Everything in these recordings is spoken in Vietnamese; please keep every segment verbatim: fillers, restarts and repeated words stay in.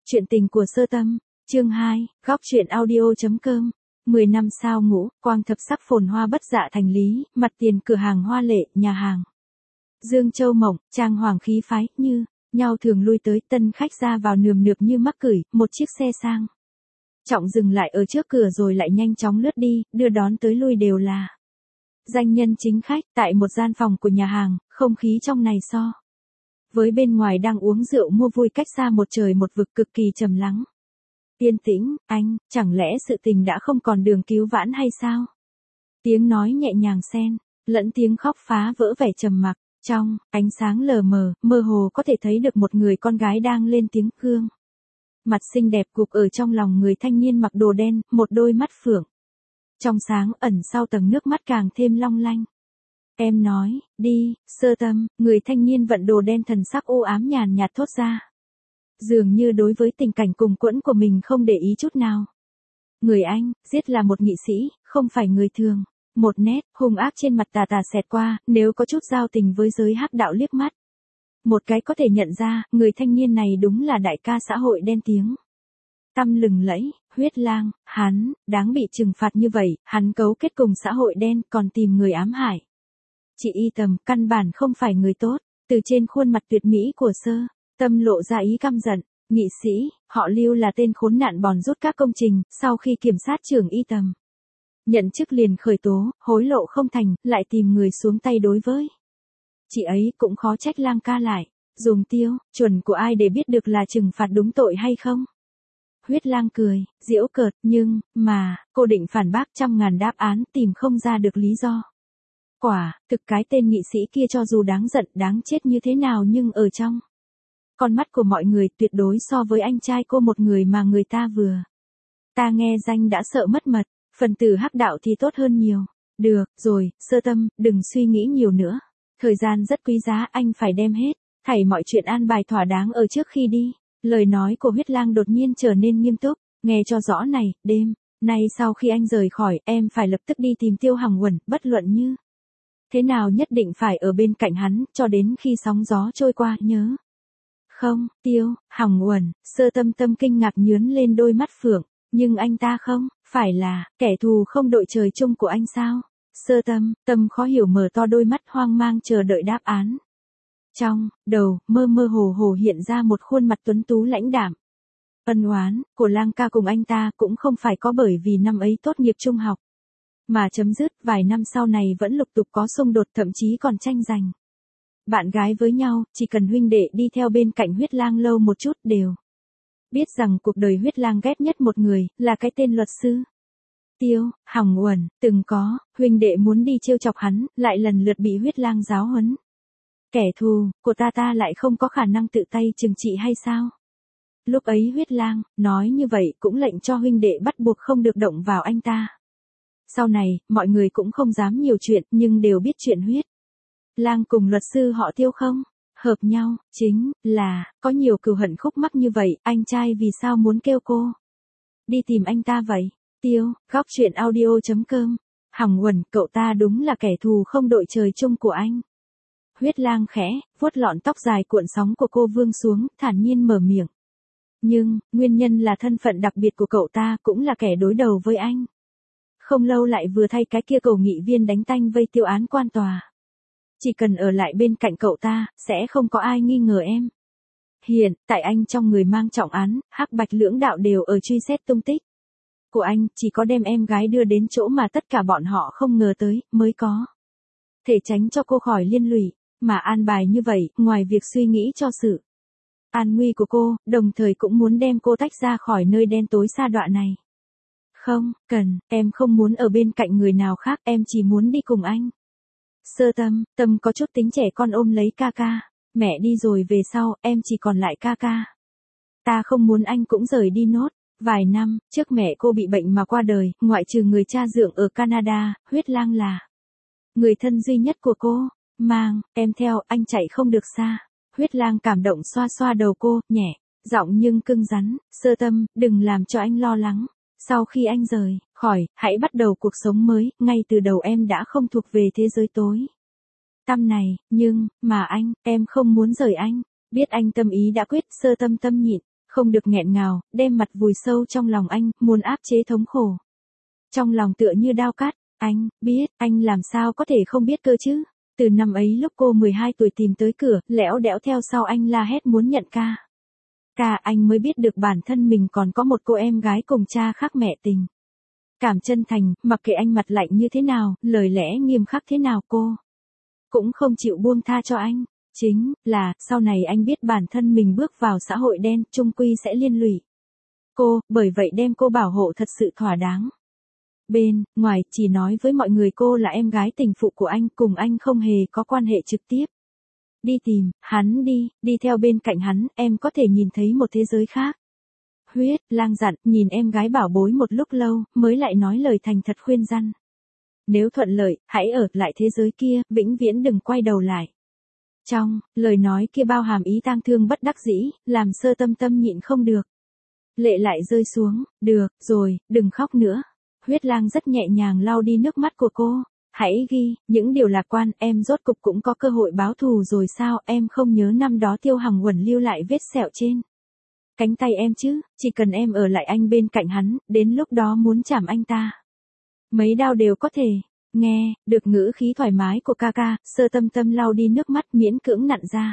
Chuyện tình của Sơ Tâm, chương hai, góc truyện audio.com. mười năm sao ngũ, quang thập sắc phồn hoa bất dạ thành lý, mặt tiền cửa hàng hoa lệ, nhà hàng Dương Châu Mộng, trang hoàng khí phái, như nhau thường lui tới, tân khách ra vào nườm nượp như mắc cửi, một chiếc xe sang trọng dừng lại ở trước cửa rồi lại nhanh chóng lướt đi, đưa đón tới lui đều là danh nhân chính khách. Tại một gian phòng của nhà hàng, không khí trong này so với bên ngoài đang uống rượu mua vui cách xa một trời một vực, cực kỳ trầm lắng. Yên tĩnh. Anh, chẳng lẽ sự tình đã không còn đường cứu vãn hay sao? Tiếng nói nhẹ nhàng xen lẫn tiếng khóc phá vỡ vẻ trầm mặc. Trong ánh sáng lờ mờ, mơ hồ có thể thấy được một người con gái đang lên tiếng. Gương mặt xinh đẹp gục ở trong lòng người thanh niên mặc đồ đen, một đôi mắt phượng trong sáng ẩn sau tầng nước mắt càng thêm long lanh. Em nói, đi, Sơ Tâm. Người thanh niên vận đồ đen thần sắc u ám nhàn nhạt thốt ra. Dường như đối với tình cảnh cùng quẫn của mình không để ý chút nào. Người anh, giết là một nghị sĩ, không phải người thường. Một nét, hung ác trên mặt tà tà xẹt qua, nếu có chút giao tình với giới hắc đạo liếc mắt. Một cái có thể nhận ra, người thanh niên này đúng là đại ca xã hội đen tiếng tăm lừng lẫy, Huyết Lang. Hắn, đáng bị trừng phạt như vậy, hắn cấu kết cùng xã hội đen, còn tìm người ám hại chị Y Tầm, căn bản không phải người tốt. Từ trên khuôn mặt tuyệt mỹ của Sơ Tâm lộ ra ý căm giận. Nghị sĩ, họ Lưu là tên khốn nạn bòn rút các công trình, sau khi kiểm sát trưởng Y Tầm nhận chức liền khởi tố, hối lộ không thành, lại tìm người xuống tay đối với chị ấy, cũng khó trách Lang ca lại dùng tiêu chuẩn của ai để biết được là trừng phạt đúng tội hay không. Huyết Lang cười giễu cợt, nhưng mà cô định phản bác trăm ngàn đáp án, tìm không ra được lý do. Quả thực cái tên nghị sĩ kia cho dù đáng giận đáng chết như thế nào, nhưng ở trong con mắt của mọi người tuyệt đối so với anh trai cô, một người mà người ta vừa ta nghe danh đã sợ mất mật, phần tử hắc đạo thì tốt hơn nhiều. Được rồi, Sơ Tâm, đừng suy nghĩ nhiều nữa. Thời gian rất quý giá, anh phải đem hết thảy mọi chuyện an bài thỏa đáng ở trước khi đi. Lời nói của Huyết Lang đột nhiên trở nên nghiêm túc. Nghe cho rõ này, đêm nay sau khi anh rời khỏi, em phải lập tức đi tìm Tiêu Hằng Uẩn, bất luận như thế nào nhất định phải ở bên cạnh hắn, cho đến khi sóng gió trôi qua, nhớ không? Tiêu Hằng Uẩn. Sơ Tâm Tâm kinh ngạc nhướn lên đôi mắt phượng. Nhưng anh ta không phải là kẻ thù không đội trời chung của anh sao? Sơ Tâm Tâm khó hiểu mở to đôi mắt hoang mang chờ đợi đáp án. Trong đầu, mơ mơ hồ hồ hiện ra một khuôn mặt tuấn tú lãnh đạm. Ân oán của Lang ca cùng anh ta cũng không phải có bởi vì năm ấy tốt nghiệp trung học mà chấm dứt, vài năm sau này vẫn lục tục có xung đột, thậm chí còn tranh giành bạn gái với nhau. Chỉ cần huynh đệ đi theo bên cạnh Huyết Lang lâu một chút đều biết rằng cuộc đời Huyết Lang ghét nhất một người, là cái tên luật sư Tiêu Hằng Uẩn. Từng có huynh đệ muốn đi trêu chọc hắn, lại lần lượt bị Huyết Lang giáo huấn. Kẻ thù của ta ta lại không có khả năng tự tay trừng trị hay sao? Lúc ấy Huyết Lang nói như vậy cũng lệnh cho huynh đệ bắt buộc không được động vào anh ta. Sau này, mọi người cũng không dám nhiều chuyện, nhưng đều biết chuyện Huyết Lang cùng luật sư họ Tiêu không hợp nhau, chính là có nhiều cừu hận khúc mắc như vậy. Anh trai vì sao muốn kêu cô đi tìm anh ta vậy? Tiêu, góc truyện audio.com. Hằng Uẩn, cậu ta đúng là kẻ thù không đội trời chung của anh. Huyết Lang khẽ vuốt lọn tóc dài cuộn sóng của cô vương xuống, thản nhiên mở miệng. Nhưng nguyên nhân là thân phận đặc biệt của cậu ta, cũng là kẻ đối đầu với anh. Không lâu lại vừa thay cái kia cầu nghị viên đánh tanh vây Tiêu án quan tòa. Chỉ cần ở lại bên cạnh cậu ta, sẽ không có ai nghi ngờ em. Hiện tại anh trong người mang trọng án, hắc bạch lưỡng đạo đều ở truy xét tung tích của anh, chỉ có đem em gái đưa đến chỗ mà tất cả bọn họ không ngờ tới, mới có thể tránh cho cô khỏi liên lụy. Mà an bài như vậy, ngoài việc suy nghĩ cho sự an nguy của cô, đồng thời cũng muốn đem cô tách ra khỏi nơi đen tối sa đọa này. Không cần, em không muốn ở bên cạnh người nào khác, em chỉ muốn đi cùng anh. Sơ Tâm Tâm có chút tính trẻ con ôm lấy ca ca. Mẹ đi rồi về sau, em chỉ còn lại ca ca. Ta không muốn anh cũng rời đi nốt. Vài năm trước mẹ cô bị bệnh mà qua đời, ngoại trừ người cha dượng ở Canada, Huyết Lang là người thân duy nhất của cô. Mang em theo, anh chạy không được xa. Huyết Lang cảm động xoa xoa đầu cô, nhẹ giọng nhưng cứng rắn. Sơ Tâm, đừng làm cho anh lo lắng. Sau khi anh rời khỏi, hãy bắt đầu cuộc sống mới. Ngay từ đầu em đã không thuộc về thế giới tối tăm này, nhưng mà anh, em không muốn rời anh. Biết anh tâm ý đã quyết. Sơ Tâm Tâm nhịn không được nghẹn ngào, đem mặt vùi sâu trong lòng anh, muốn áp chế thống khổ. Trong lòng tựa như đao cắt, anh, biết, anh làm sao có thể không biết cơ chứ. Từ năm ấy lúc cô mười hai tuổi tìm tới cửa, lẽo đẽo theo sau anh la hét muốn nhận ca. Ca anh mới biết được bản thân mình còn có một cô em gái cùng cha khác mẹ tình. Cảm chân thành, mặc kệ anh mặt lạnh như thế nào, lời lẽ nghiêm khắc thế nào cô cũng không chịu buông tha cho anh. Chính là, sau này anh biết bản thân mình bước vào xã hội đen, chung quy sẽ liên lụy cô, bởi vậy đem cô bảo hộ thật sự thỏa đáng. Bên ngoài, chỉ nói với mọi người cô là em gái tình phụ của anh, cùng anh không hề có quan hệ trực tiếp. Đi tìm, hắn đi, đi theo bên cạnh hắn, em có thể nhìn thấy một thế giới khác. Huyết Lang dặn, nhìn em gái bảo bối một lúc lâu, mới lại nói lời thành thật khuyên răn. Nếu thuận lợi, hãy ở lại thế giới kia, vĩnh viễn đừng quay đầu lại. Trong lời nói kia bao hàm ý tang thương bất đắc dĩ, làm Sơ Tâm Tâm nhịn không được. Lệ lại rơi xuống, được, rồi, đừng khóc nữa. Huyết Lang rất nhẹ nhàng lau đi nước mắt của cô. Hãy ghi, những điều lạc quan, em rốt cục cũng có cơ hội báo thù rồi sao, em không nhớ năm đó Tiêu Hằng Uẩn lưu lại vết sẹo trên cánh tay em chứ, chỉ cần em ở lại anh bên cạnh hắn, đến lúc đó muốn chảm anh ta. Mấy đao đều có thể. Nghe, được ngữ khí thoải mái của ca ca, Sơ Tâm Tâm lau đi nước mắt miễn cưỡng nặn ra.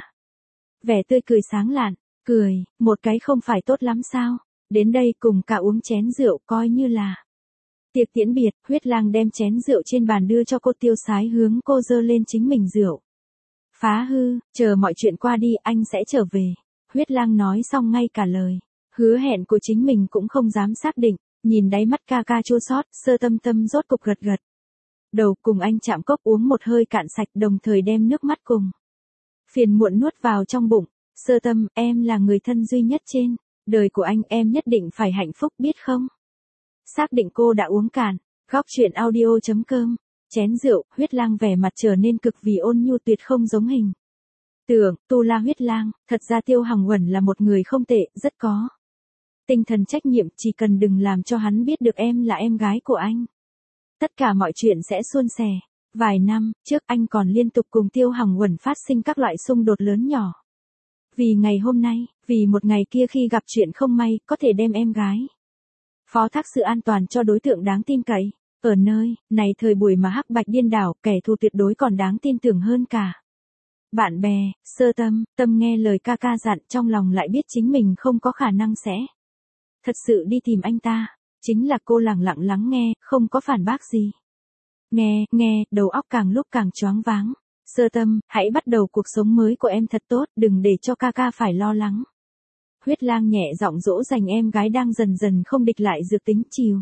Vẻ tươi cười sáng lạn, cười, một cái không phải tốt lắm sao, đến đây cùng cả uống chén rượu coi như là tiệc tiễn biệt. Huyết Lang đem chén rượu trên bàn đưa cho cô tiêu sái hướng cô dơ lên chính mình rượu. Phá hư, chờ mọi chuyện qua đi anh sẽ trở về. Huyết Lang nói xong ngay cả lời hứa hẹn của chính mình cũng không dám xác định, nhìn đáy mắt ca ca chua xót, Sơ Tâm Tâm rốt cục gật gật đầu cùng anh chạm cốc uống một hơi cạn sạch, đồng thời đem nước mắt cùng phiền muộn nuốt vào trong bụng. Sơ Tâm, em là người thân duy nhất trên đời của anh, em nhất định phải hạnh phúc biết không? Xác định cô đã uống cạn, góc truyện audio chấm com. Chén rượu, Huyết Lang vẻ mặt trở nên cực vì ôn nhu tuyệt không giống hình tưởng. Tu La Huyết Lang, thật ra Tiêu Hằng Uẩn là một người không tệ, rất có tinh thần trách nhiệm, chỉ cần đừng làm cho hắn biết được em là em gái của anh, tất cả mọi chuyện sẽ suôn sẻ. Vài năm trước anh còn liên tục cùng Tiêu Hằng Uẩn phát sinh các loại xung đột lớn nhỏ. Vì ngày hôm nay, vì một ngày kia khi gặp chuyện không may, có thể đem em gái phó thác sự an toàn cho đối tượng đáng tin cậy. Ở nơi này thời buổi mà hắc bạch điên đảo, kẻ thù tuyệt đối còn đáng tin tưởng hơn cả bạn bè. Sơ Tâm Tâm nghe lời ca ca dặn, trong lòng lại biết chính mình không có khả năng sẽ thật sự đi tìm anh ta. Chính là cô lặng lặng lắng nghe, không có phản bác gì. Nghe, nghe, đầu óc càng lúc càng choáng váng. Sơ Tâm, hãy bắt đầu cuộc sống mới của em thật tốt, đừng để cho ca ca phải lo lắng. Huyết Lang nhẹ giọng dỗ dành em gái đang dần dần không địch lại dược tính chiều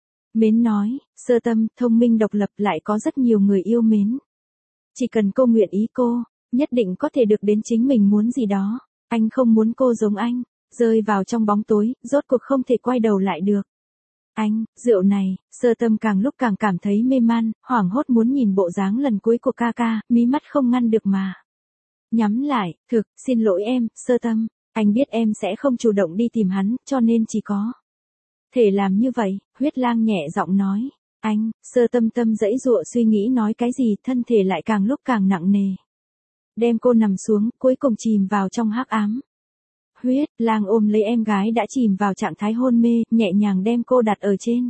mến nói. Sơ Tâm, thông minh độc lập lại có rất nhiều người yêu mến. Chỉ cần cô nguyện ý cô, nhất định có thể được đến chính mình muốn gì đó. Anh không muốn cô giống anh, rơi vào trong bóng tối, rốt cuộc không thể quay đầu lại được. Anh, rượu này. Sơ Tâm càng lúc càng cảm thấy mê man, hoảng hốt muốn nhìn bộ dáng lần cuối của ca ca, mí mắt không ngăn được mà nhắm lại. Thực, xin lỗi em, Sơ Tâm, anh biết em sẽ không chủ động đi tìm hắn, cho nên chỉ có thể làm như vậy. Huyết Lang nhẹ giọng nói. Anh, Sơ Tâm Tâm dãy dụa suy nghĩ nói cái gì, thân thể lại càng lúc càng nặng nề, đem cô nằm xuống, cuối cùng chìm vào trong hắc ám. Huyết Lang ôm lấy em gái đã chìm vào trạng thái hôn mê, nhẹ nhàng đem cô đặt ở trên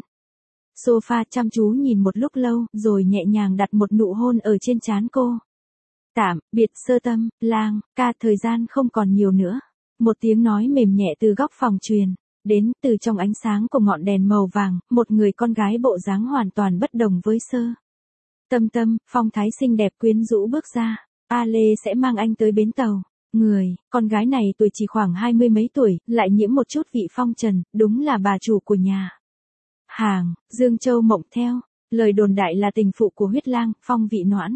sofa, chăm chú nhìn một lúc lâu, rồi nhẹ nhàng đặt một nụ hôn ở trên trán cô. Tạm biệt Sơ Tâm, Lang, ca, thời gian không còn nhiều nữa. Một tiếng nói mềm nhẹ từ góc phòng truyền đến, từ trong ánh sáng của ngọn đèn màu vàng, một người con gái bộ dáng hoàn toàn bất đồng với Sơ Tâm Tâm, phong thái xinh đẹp quyến rũ bước ra. A Lê sẽ mang anh tới bến tàu. Người, con gái này tuổi chỉ khoảng hai mươi mấy tuổi, lại nhiễm một chút vị phong trần, đúng là bà chủ của nhà hàng Dương Châu Mộng. Theo lời đồn đại là tình phụ của Huyết Lang, phong vị noãn.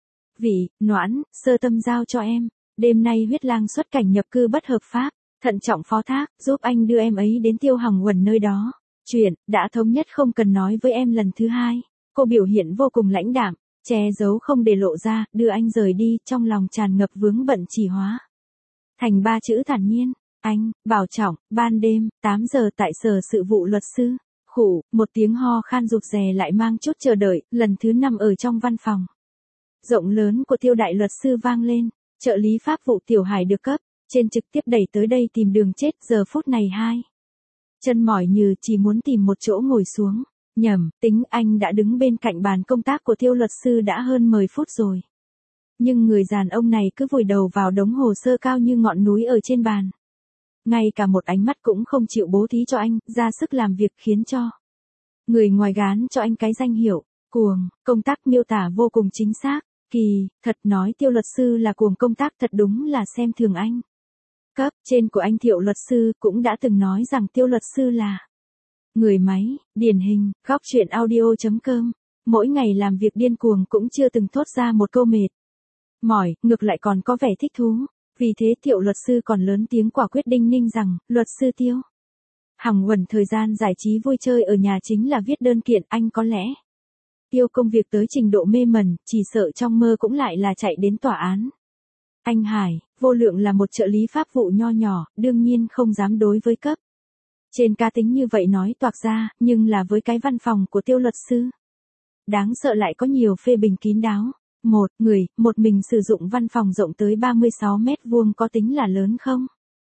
Vị, noãn, Sơ Tâm giao cho em. Đêm nay Huyết Lang xuất cảnh nhập cư bất hợp pháp, thận trọng phó thác, giúp anh đưa em ấy đến Tiêu Hằng Uẩn nơi đó. Chuyện, đã thống nhất không cần nói với em lần thứ hai. Cô biểu hiện vô cùng lãnh đạm, che giấu không để lộ ra, đưa anh rời đi, trong lòng tràn ngập vướng bận chỉ hóa thành ba chữ thản nhiên. Anh, bảo trọng. Ban đêm, tám giờ tại sở sự vụ luật sư. Khủ, một tiếng ho khan rụt rè lại mang chút chờ đợi, lần thứ năm ở trong văn phòng rộng lớn của Tiêu đại luật sư vang lên. Trợ lý pháp vụ Tiểu Hải được cấp trên trực tiếp đẩy tới đây tìm đường chết, giờ phút này hai. Chân mỏi như chỉ muốn tìm một chỗ ngồi xuống. Nhầm, tính anh đã đứng bên cạnh bàn công tác của Tiêu luật sư đã hơn mười phút rồi. Nhưng người đàn ông này cứ vùi đầu vào đống hồ sơ cao như ngọn núi ở trên bàn. Ngay cả một ánh mắt cũng không chịu bố thí cho anh, ra sức làm việc khiến cho người ngoài gán cho anh cái danh hiệu, cuồng, công tác miêu tả vô cùng chính xác. Kỳ, thật nói Tiêu luật sư là cuồng công tác thật đúng là xem thường anh. Cấp trên của anh Thiệu luật sư cũng đã từng nói rằng Tiêu luật sư là người máy, điển hình, góc chuyện audio.com. Mỗi ngày làm việc điên cuồng cũng chưa từng thốt ra một câu mệt mỏi, ngược lại còn có vẻ thích thú. Vì thế Thiệu luật sư còn lớn tiếng quả quyết đinh ninh rằng, luật sư Tiêu hằng quần thời gian giải trí vui chơi ở nhà chính là viết đơn kiện, anh có lẽ yêu công việc tới trình độ mê mẩn, chỉ sợ trong mơ cũng lại là chạy đến tòa án. Anh Hải, vô lượng là một trợ lý pháp vụ nho nhỏ, đương nhiên không dám đối với cấp trên cá tính như vậy nói toạc ra, nhưng là với cái văn phòng của Tiêu luật sư. Đáng sợ lại có nhiều phê bình kín đáo. Một người, một mình sử dụng văn phòng rộng tới ba mươi sáu mét vuông có tính là lớn không?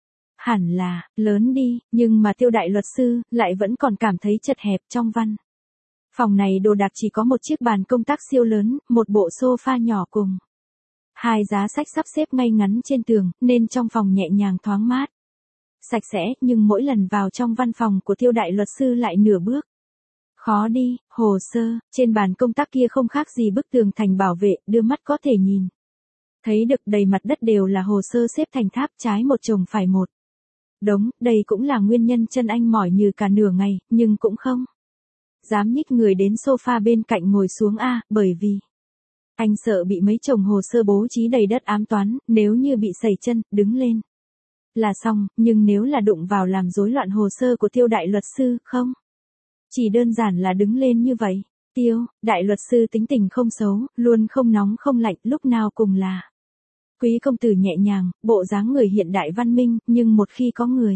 Hẳn là, lớn đi, nhưng mà Tiêu đại luật sư, lại vẫn còn cảm thấy chật hẹp trong văn. Phòng này đồ đạc chỉ có một chiếc bàn công tác siêu lớn, một bộ sofa nhỏ cùng hai giá sách sắp xếp ngay ngắn trên tường, nên trong phòng nhẹ nhàng thoáng mát. Sạch sẽ, nhưng mỗi lần vào trong văn phòng của Tiêu đại luật sư lại nửa bước khó đi. Hồ sơ, trên bàn công tác kia không khác gì bức tường thành bảo vệ, đưa mắt có thể nhìn thấy được đầy mặt đất đều là hồ sơ xếp thành tháp, trái một chồng phải một đống. Đây cũng là nguyên nhân chân anh mỏi như cả nửa ngày, nhưng cũng không dám nhích người đến sofa bên cạnh ngồi xuống a, bởi vì anh sợ bị mấy chồng hồ sơ bố trí đầy đất ám toán, nếu như bị sẩy chân, đứng lên là xong, nhưng nếu là đụng vào làm rối loạn hồ sơ của Tiêu đại luật sư, không chỉ đơn giản là đứng lên như vậy. Tiêu đại luật sư tính tình không xấu, luôn không nóng không lạnh, lúc nào cùng là quý công tử nhẹ nhàng, bộ dáng người hiện đại văn minh, nhưng một khi có người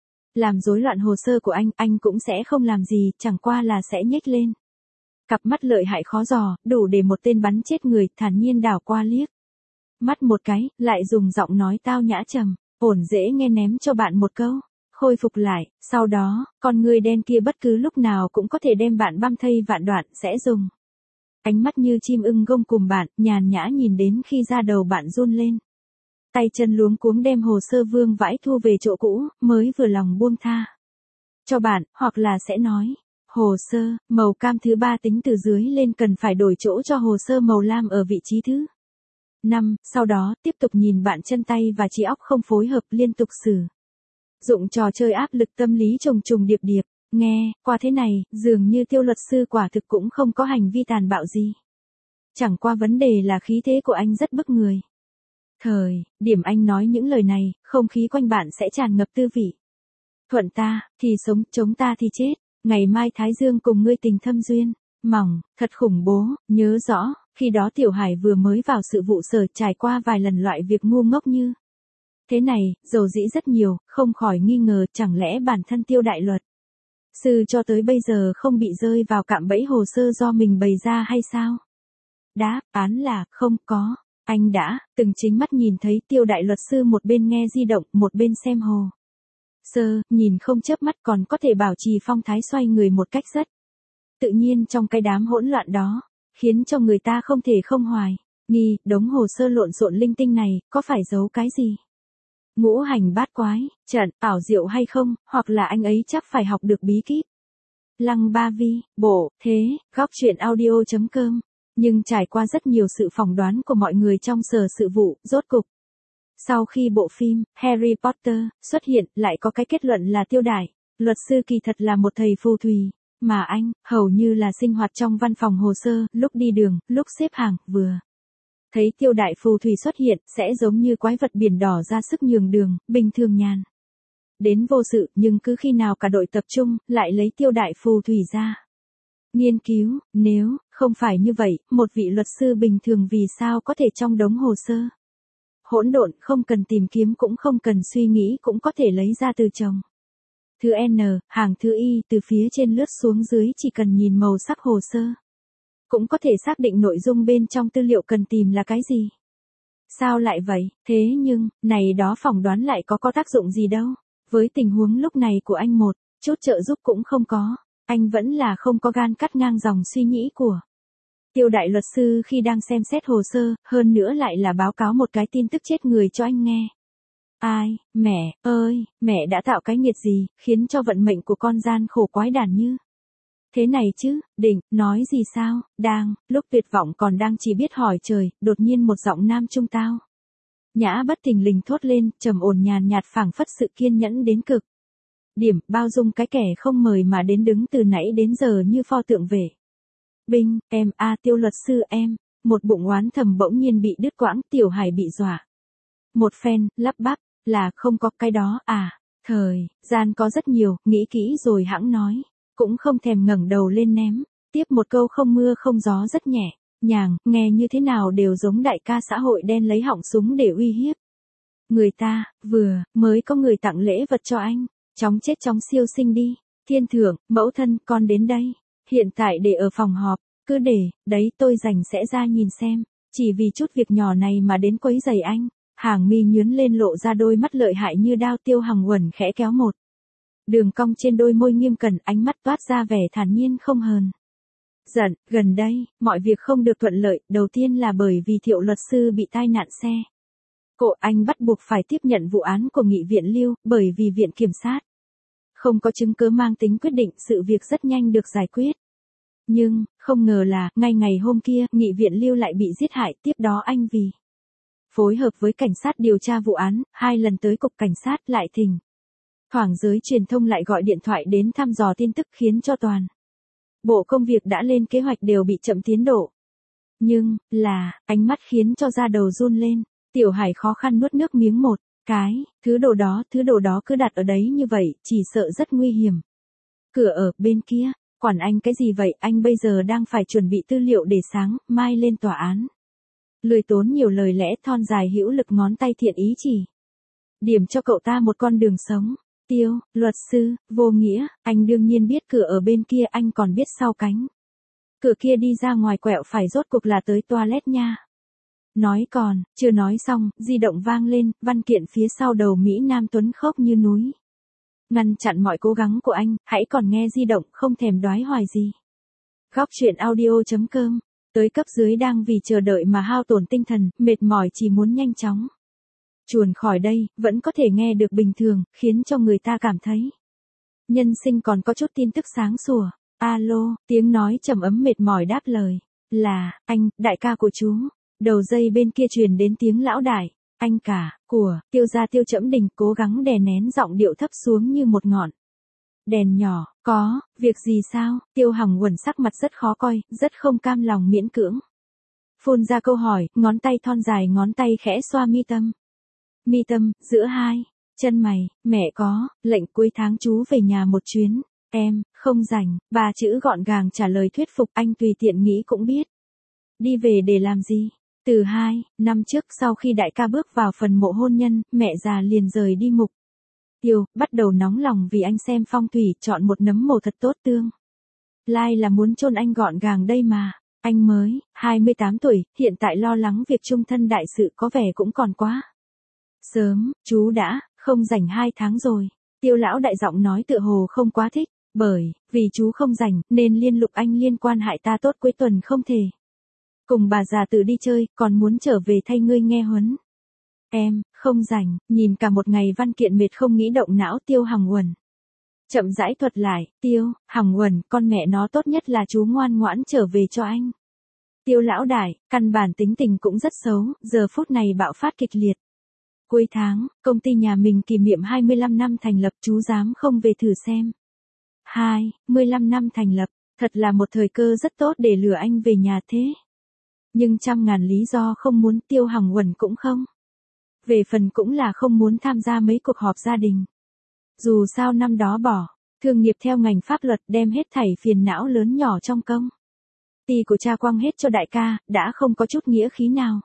làm rối loạn hồ sơ của anh, anh cũng sẽ không làm gì, chẳng qua là sẽ nhếch lên cặp mắt lợi hại khó dò, đủ để một tên bắn chết người, thản nhiên đảo qua liếc mắt một cái, lại dùng giọng nói tao nhã trầm ổn dễ nghe ném cho bạn một câu, khôi phục lại. Sau đó, con người đen kia bất cứ lúc nào cũng có thể đem bạn băm thây vạn đoạn, sẽ dùng ánh mắt như chim ưng gông cùng bạn, nhàn nhã nhìn đến khi da đầu bạn run lên. Tay chân luống cuống đem hồ sơ vương vãi thu về chỗ cũ, mới vừa lòng buông tha cho bạn, hoặc là sẽ nói, hồ sơ, màu cam thứ ba tính từ dưới lên cần phải đổi chỗ cho hồ sơ màu lam ở vị trí thứ năm, sau đó, tiếp tục nhìn bạn chân tay và trí óc không phối hợp, liên tục sử dụng trò chơi áp lực tâm lý trùng trùng điệp điệp. Nghe, qua thế này, dường như Tiêu luật sư quả thực cũng không có hành vi tàn bạo gì. Chẳng qua vấn đề là khí thế của anh rất bức người. Thời điểm anh nói những lời này, không khí quanh bạn sẽ tràn ngập tư vị. Thuận ta, thì sống, chống ta thì chết. Ngày mai Thái Dương cùng ngươi tình thâm duyên. Mỏng, thật khủng bố, nhớ rõ, khi đó Tiểu Hải vừa mới vào sự vụ sở, trải qua vài lần loại việc ngu ngốc như thế này, dầu dĩ rất nhiều, không khỏi nghi ngờ chẳng lẽ bản thân Tiêu đại luật sư cho tới bây giờ không bị rơi vào cạm bẫy hồ sơ do mình bày ra hay sao? Đáp án là không có. Anh đã từng chính mắt nhìn thấy Tiêu đại luật sư một bên nghe di động, một bên xem hồ sơ, nhìn không chớp mắt, còn có thể bảo trì phong thái xoay người một cách rất tự nhiên trong cái đám hỗn loạn đó, khiến cho người ta không thể không hoài nghi, đống hồ sơ lộn xộn linh tinh này, có phải giấu cái gì ngũ hành bát quái, trận, ảo diệu hay không, hoặc là anh ấy chắc phải học được bí kíp Lăng Ba Vi, bộ, thế, góc chuyện audio.com. Nhưng trải qua rất nhiều sự phỏng đoán của mọi người trong sở sự vụ, rốt cục sau khi bộ phim Harry Potter xuất hiện, lại có cái kết luận là Tiêu đại luật sư kỳ thật là một thầy phù thủy, mà anh hầu như là sinh hoạt trong văn phòng hồ sơ, lúc đi đường, lúc xếp hàng, vừa thấy Tiêu đại phù thủy xuất hiện, sẽ giống như quái vật biển đỏ ra sức nhường đường, bình thường nhàn đến vô sự, nhưng cứ khi nào cả đội tập trung, lại lấy Tiêu đại phù thủy ra nghiên cứu. Nếu không phải như vậy, một vị luật sư bình thường vì sao có thể trong đống hồ sơ hỗn độn, không cần tìm kiếm cũng không cần suy nghĩ cũng có thể lấy ra từ chồng thứ N, hàng thứ Y, từ phía trên lướt xuống dưới, chỉ cần nhìn màu sắc hồ sơ cũng có thể xác định nội dung bên trong tư liệu cần tìm là cái gì. Sao lại vậy? Thế nhưng, này đó phỏng đoán lại có có tác dụng gì đâu. Với tình huống lúc này của anh một, chút trợ giúp cũng không có. Anh vẫn là không có gan cắt ngang dòng suy nghĩ của Tiêu đại luật sư khi đang xem xét hồ sơ, hơn nữa lại là báo cáo một cái tin tức chết người cho anh nghe. Ai, mẹ, ơi, mẹ đã tạo cái nghiệt gì, khiến cho vận mệnh của con gian khổ quái đản như thế này chứ, Định, nói gì sao, đang, lúc tuyệt vọng còn đang chỉ biết hỏi trời, đột nhiên một giọng nam trung tao. Nhã bất thình lình thốt lên, trầm ổn nhàn nhạt phảng phất sự kiên nhẫn đến cực điểm, bao dung cái kẻ không mời mà đến đứng từ nãy đến giờ như pho tượng vệ binh. Em a Tiêu luật sư em, một bụng oán thầm bỗng nhiên bị đứt quãng, Tiểu Hải bị dọa một phen, lắp bắp, là không có cái đó à, thời gian có rất nhiều, nghĩ kỹ rồi hãng nói, cũng không thèm ngẩng đầu lên ném tiếp một câu không mưa không gió rất nhẹ nhàng, nghe như thế nào đều giống đại ca xã hội đen lấy họng súng để uy hiếp người ta. Vừa mới có người tặng lễ vật cho anh, chóng chết chóng siêu sinh đi, thiên thượng, mẫu thân, con đến đây, hiện tại để ở phòng họp, cứ để đấy tôi rảnh sẽ ra nhìn xem, chỉ vì chút việc nhỏ này mà đến quấy rầy anh. Hàng mi nhướn lên lộ ra đôi mắt lợi hại như đao, Tiêu Hằng Uẩn khẽ kéo một đường cong trên đôi môi nghiêm cẩn, ánh mắt toát ra vẻ thản nhiên không hờn giận. Gần đây, mọi việc không được thuận lợi, đầu tiên là bởi vì Thiệu luật sư bị tai nạn xe cộ, anh bắt buộc phải tiếp nhận vụ án của nghị viện Lưu, bởi vì viện kiểm sát không có chứng cứ mang tính quyết định, sự việc rất nhanh được giải quyết. Nhưng, không ngờ là, ngay ngày hôm kia, nghị viện Lưu lại bị giết hại, tiếp đó anh vì phối hợp với cảnh sát điều tra vụ án, hai lần tới cục cảnh sát lại thỉnh thoảng giới truyền thông lại gọi điện thoại đến thăm dò tin tức, khiến cho toàn bộ công việc đã lên kế hoạch đều bị chậm tiến độ. Nhưng, là, ánh mắt khiến cho da đầu run lên, Tiểu Hải khó khăn nuốt nước miếng một cái, thứ đồ đó, thứ đồ đó cứ đặt ở đấy như vậy, chỉ sợ rất nguy hiểm. Cửa ở bên kia, quản anh cái gì vậy, anh bây giờ đang phải chuẩn bị tư liệu để sáng mai lên tòa án. Lười tốn nhiều lời lẽ, thon dài hữu lực ngón tay thiện ý chỉ điểm cho cậu ta một con đường sống. Tiêu, luật sư, vô nghĩa, anh đương nhiên biết cửa ở bên kia, anh còn biết sau cánh cửa kia đi ra ngoài quẹo phải rốt cuộc là tới toilet nha. Nói còn, chưa nói xong, di động vang lên, văn kiện phía sau đầu Mỹ Nam Tuấn khốc như núi ngăn chặn mọi cố gắng của anh, hãy còn nghe di động, không thèm đoái hoài gì. Góc truyện audio.com. Tới cấp dưới đang vì chờ đợi mà hao tổn tinh thần, mệt mỏi chỉ muốn nhanh chóng chuồn khỏi đây, vẫn có thể nghe được bình thường, khiến cho người ta cảm thấy nhân sinh còn có chút tin tức sáng sủa. Alo, tiếng nói trầm ấm mệt mỏi đáp lời, là, anh, đại ca của chú. Đầu dây bên kia truyền đến tiếng lão đại, anh cả, của, Tiêu gia Tiêu Trẫm Đình, cố gắng đè nén giọng điệu thấp xuống như một ngọn đèn nhỏ. Có, việc gì sao? Tiêu Hằng Uẩn sắc mặt rất khó coi, rất không cam lòng miễn cưỡng phun ra câu hỏi, ngón tay thon dài ngón tay khẽ xoa mi tâm. Mi tâm, giữa hai chân mày, mẹ có lệnh cuối tháng chú về nhà một chuyến. Em không rảnh, ba chữ gọn gàng trả lời thuyết phục, anh tùy tiện nghĩ cũng biết. Đi về để làm gì? Từ hai năm trước, sau khi đại ca bước vào phần mộ hôn nhân, mẹ già liền rời đi mục tiêu, bắt đầu nóng lòng vì anh xem phong thủy, chọn một nấm mồ thật tốt tương lai là muốn chôn anh gọn gàng đây mà. Anh mới hai mươi tám tuổi, hiện tại lo lắng việc chung thân đại sự có vẻ cũng còn quá sớm. Chú đã không rảnh hai tháng rồi. Tiêu lão đại giọng nói tựa hồ không quá thích, bởi vì chú không rảnh nên liên lục anh liên quan hại ta tốt, cuối tuần không thể cùng bà già tự đi chơi, còn muốn trở về thay ngươi nghe huấn. Em không rảnh, nhìn cả một ngày văn kiện mệt không nghĩ động não. Tiêu Hằng Uẩn chậm rãi thuật lại, Tiêu Hằng Uẩn, con mẹ nó tốt nhất là chú ngoan ngoãn trở về cho anh. Tiêu lão đại, căn bản tính tình cũng rất xấu, giờ phút này bạo phát kịch liệt. Cuối tháng, công ty nhà mình kỷ niệm hai mươi lăm năm thành lập, chú dám không về thử xem. hai mươi lăm năm thành lập, thật là một thời cơ rất tốt để lừa anh về nhà thế. Nhưng trăm ngàn lý do không muốn, Tiêu Hằng Uẩn cũng không. Về phần cũng là không muốn tham gia mấy cuộc họp gia đình. Dù sao năm đó bỏ thương nghiệp theo ngành pháp luật, đem hết thảy phiền não lớn nhỏ trong công ty của cha quăng hết cho đại ca, đã không có chút nghĩa khí nào.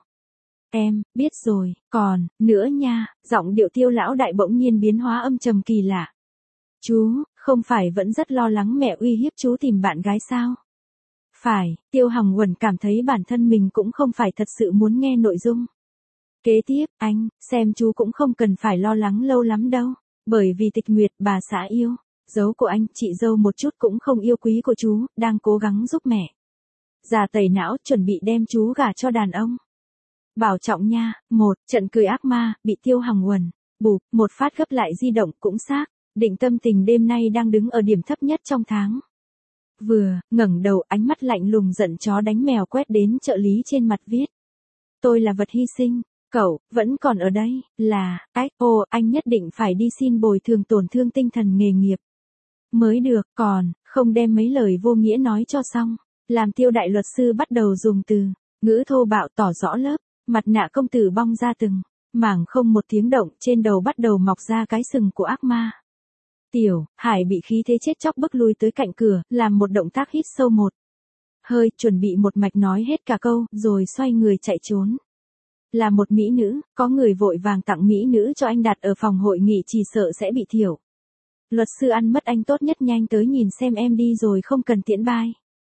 Em biết rồi, còn nữa nha. Giọng điệu Tiêu lão đại bỗng nhiên biến hóa âm trầm kỳ lạ. Chú không phải vẫn rất lo lắng mẹ uy hiếp chú tìm bạn gái sao? Phải. Tiêu Hằng Uẩn cảm thấy bản thân mình cũng không phải thật sự muốn nghe nội dung Kế tiếp, anh, xem chú cũng không cần phải lo lắng lâu lắm đâu. Bởi vì Tịch Nguyệt bà xã yêu. Dấu của anh, chị dâu một chút cũng không yêu quý của chú, đang cố gắng giúp mẹ. Già tẩy não, chuẩn bị đem chú gả cho đàn ông. Bảo trọng nha. Một, trận cười ác ma, bị Tiêu Hằng Uẩn. Bụp, một phát gấp lại di động cũng xác. Định Tâm Tình đêm nay đang đứng ở điểm thấp nhất trong tháng. Vừa, ngẩng đầu, ánh mắt lạnh lùng giận chó đánh mèo quét đến trợ lý trên mặt viết. Tôi là vật hy sinh. Cậu, vẫn còn ở đây, là, ách, ô, anh nhất định phải đi xin bồi thường tổn thương tinh thần nghề nghiệp. Mới được, còn, không đem mấy lời vô nghĩa nói cho xong. Làm Tiêu đại luật sư bắt đầu dùng từ, ngữ thô bạo tỏ rõ lớp, mặt nạ công tử bong ra từng, mảng không một tiếng động, trên đầu bắt đầu mọc ra cái sừng của ác ma. Tiểu, Hải bị khí thế chết chóc bước lui tới cạnh cửa, làm một động tác hít sâu một hơi, chuẩn bị một mạch nói hết cả câu, rồi xoay người chạy trốn. Là một mỹ nữ, có người vội vàng tặng mỹ nữ cho anh đặt ở phòng hội nghị chỉ sợ sẽ bị thiểu. Luật sư ăn mất anh tốt nhất nhanh tới nhìn xem em đi rồi không cần tiễn bye.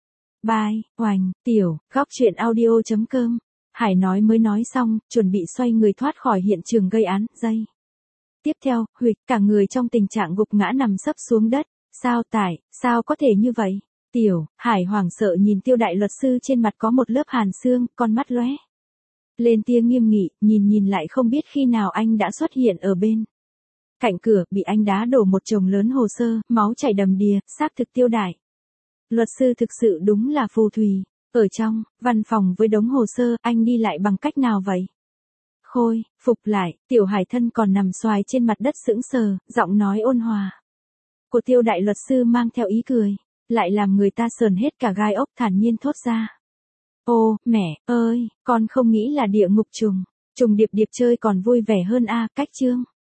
Bye, oành, tiểu, góc truyện audio chấm com. Hải nói mới nói xong, chuẩn bị xoay người thoát khỏi hiện trường gây án, giây. Tiếp theo, huỵch, cả người trong tình trạng gục ngã nằm sấp xuống đất. Sao tải, sao có thể như vậy? Tiểu, Hải hoảng sợ nhìn Tiêu đại luật sư trên mặt có một lớp hàn xương, con mắt lóe lên tia nghiêm nghị, nhìn nhìn lại không biết khi nào anh đã xuất hiện ở bên cạnh cửa, bị anh đá đổ một chồng lớn hồ sơ, máu chảy đầm đìa, xác thực Tiêu đại luật sư thực sự đúng là phù thủy. Ở trong văn phòng với đống hồ sơ, anh đi lại bằng cách nào vậy? Khôi phục lại, Tiểu Hải thân còn nằm xoài trên mặt đất sững sờ, giọng nói ôn hòa của Tiêu đại luật sư mang theo ý cười, lại làm người ta sờn hết cả gai ốc, thản nhiên thốt ra. Ô, mẹ ơi, con không nghĩ là địa ngục trùng, trùng điệp điệp chơi còn vui vẻ hơn a, cách chương.